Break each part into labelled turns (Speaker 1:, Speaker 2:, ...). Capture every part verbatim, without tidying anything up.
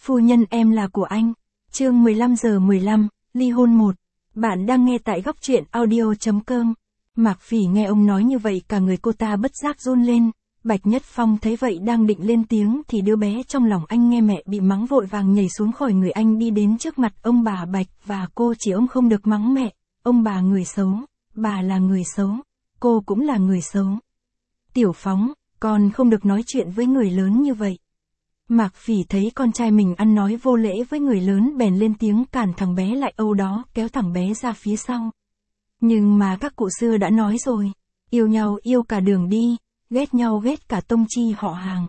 Speaker 1: Phu nhân em là của anh. Chương mười lăm giờ mười lăm, ly hôn một. Bạn đang nghe tại góc truyện audio chấm com. Mạc Phỉ nghe ông nói như vậy cả người cô ta bất giác run lên. Bạch Nhất Phong thấy vậy đang định lên tiếng thì đứa bé trong lòng anh nghe mẹ bị mắng vội vàng nhảy xuống khỏi người anh đi đến trước mặt ông bà Bạch và cô. Chỉ ông không được mắng mẹ, ông bà người xấu, bà là người xấu, cô cũng là người xấu. Tiểu Phóng, con không được nói chuyện với người lớn như vậy. Mạc Phỉ thấy con trai mình ăn nói vô lễ với người lớn bèn lên tiếng cản thằng bé lại, âu đó kéo thằng bé ra phía sau. Nhưng mà các cụ xưa đã nói rồi, yêu nhau yêu cả đường đi, ghét nhau ghét cả tông chi họ hàng.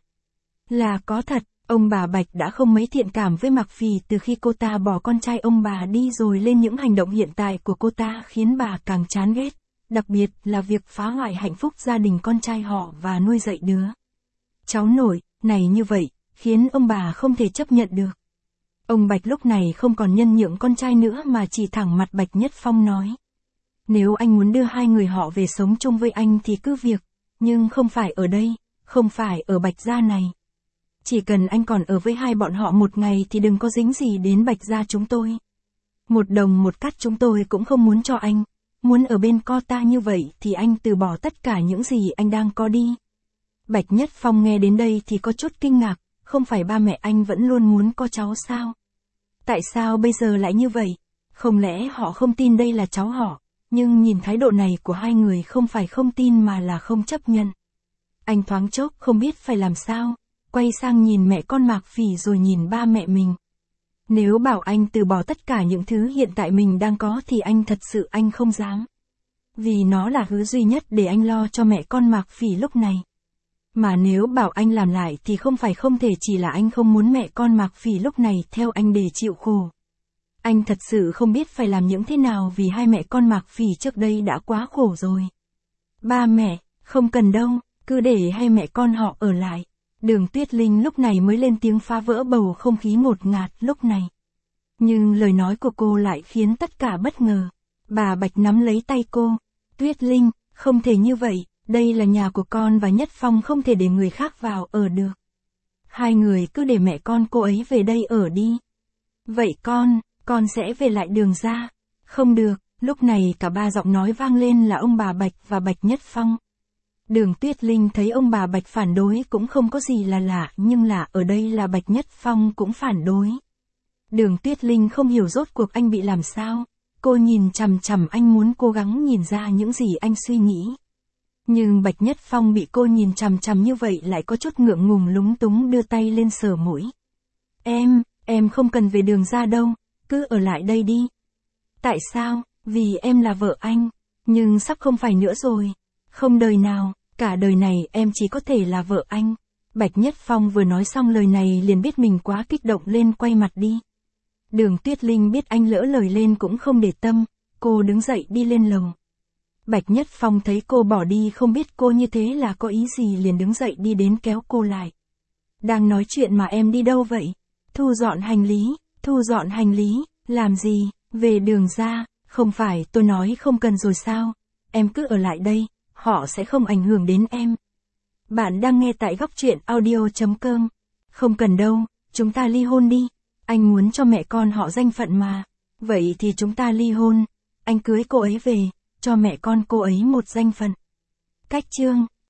Speaker 1: Là có thật, ông bà Bạch đã không mấy thiện cảm với Mạc Phỉ từ khi cô ta bỏ con trai ông bà đi, rồi lên những hành động hiện tại của cô ta khiến bà càng chán ghét, đặc biệt là việc phá hoại hạnh phúc gia đình con trai họ và nuôi dạy đứa cháu nội này như vậy, khiến ông bà không thể chấp nhận được. Ông Bạch lúc này không còn nhân nhượng con trai nữa mà chỉ thẳng mặt Bạch Nhất Phong nói. Nếu anh muốn đưa hai người họ về sống chung với anh thì cứ việc, nhưng không phải ở đây, không phải ở Bạch gia này. Chỉ cần anh còn ở với hai bọn họ một ngày thì đừng có dính gì đến Bạch gia chúng tôi. Một đồng một cắt chúng tôi cũng không muốn cho anh. Muốn ở bên co ta như vậy thì anh từ bỏ tất cả những gì anh đang có đi. Bạch Nhất Phong nghe đến đây thì có chút kinh ngạc, không phải ba mẹ anh vẫn luôn muốn có cháu sao? Tại sao bây giờ lại như vậy? Không lẽ họ không tin đây là cháu họ? Nhưng nhìn thái độ này của hai người không phải không tin mà là không chấp nhận. Anh thoáng chốc không biết phải làm sao, quay sang nhìn mẹ con Mạc Phỉ rồi nhìn ba mẹ mình. Nếu bảo anh từ bỏ tất cả những thứ hiện tại mình đang có thì anh thật sự anh không dám. Vì nó là thứ duy nhất để anh lo cho mẹ con Mạc Phỉ lúc này. Mà nếu bảo anh làm lại thì không phải không thể, chỉ là anh không muốn mẹ con Mạc Phỉ lúc này theo anh để chịu khổ. Anh thật sự không biết phải làm những thế nào vì hai mẹ con Mạc Phỉ trước đây đã quá khổ rồi. Ba mẹ, không cần đâu, cứ để hai mẹ con họ ở lại. Đường Tuyết Linh lúc này mới lên tiếng phá vỡ bầu không khí ngột ngạt lúc này. Nhưng lời nói của cô lại khiến tất cả bất ngờ. Bà Bạch nắm lấy tay cô. Tuyết Linh, không thể như vậy, đây là nhà của con và Nhất Phong không thể để người khác vào ở được. Hai người cứ để mẹ con cô ấy về đây ở đi. Vậy con, con sẽ về lại Đường gia. Không được, lúc này cả ba giọng nói vang lên là ông bà Bạch và Bạch Nhất Phong. Đường Tuyết Linh thấy ông bà Bạch phản đối cũng không có gì là lạ, nhưng lạ ở đây là Bạch Nhất Phong cũng phản đối. Đường Tuyết Linh không hiểu rốt cuộc anh bị làm sao. Cô nhìn chằm chằm anh muốn cố gắng nhìn ra những gì anh suy nghĩ. Nhưng Bạch Nhất Phong bị cô nhìn chằm chằm như vậy lại có chút ngượng ngùng lúng túng đưa tay lên sờ mũi. Em, em không cần về Đường gia đâu, cứ ở lại đây đi. Tại sao? Vì em là vợ anh, nhưng sắp không phải nữa rồi. Không đời nào, cả đời này em chỉ có thể là vợ anh. Bạch Nhất Phong vừa nói xong lời này liền biết mình quá kích động lên quay mặt đi. Đường Tuyết Linh biết anh lỡ lời lên cũng không để tâm, cô đứng dậy đi lên lầu. Bạch Nhất Phong thấy cô bỏ đi không biết cô như thế là có ý gì liền đứng dậy đi đến kéo cô lại. Đang nói chuyện mà em đi đâu vậy? Thu dọn hành lý, thu dọn hành lý, làm gì, về Đường gia, không phải tôi nói không cần rồi sao? Em cứ ở lại đây, họ sẽ không ảnh hưởng đến em. Bạn đang nghe tại góc truyện audio chấm com. Không cần đâu, chúng ta ly hôn đi. Anh muốn cho mẹ con họ danh phận mà. Vậy thì chúng ta ly hôn. Anh cưới cô ấy về, cho mẹ con cô ấy một danh phận. Cách chương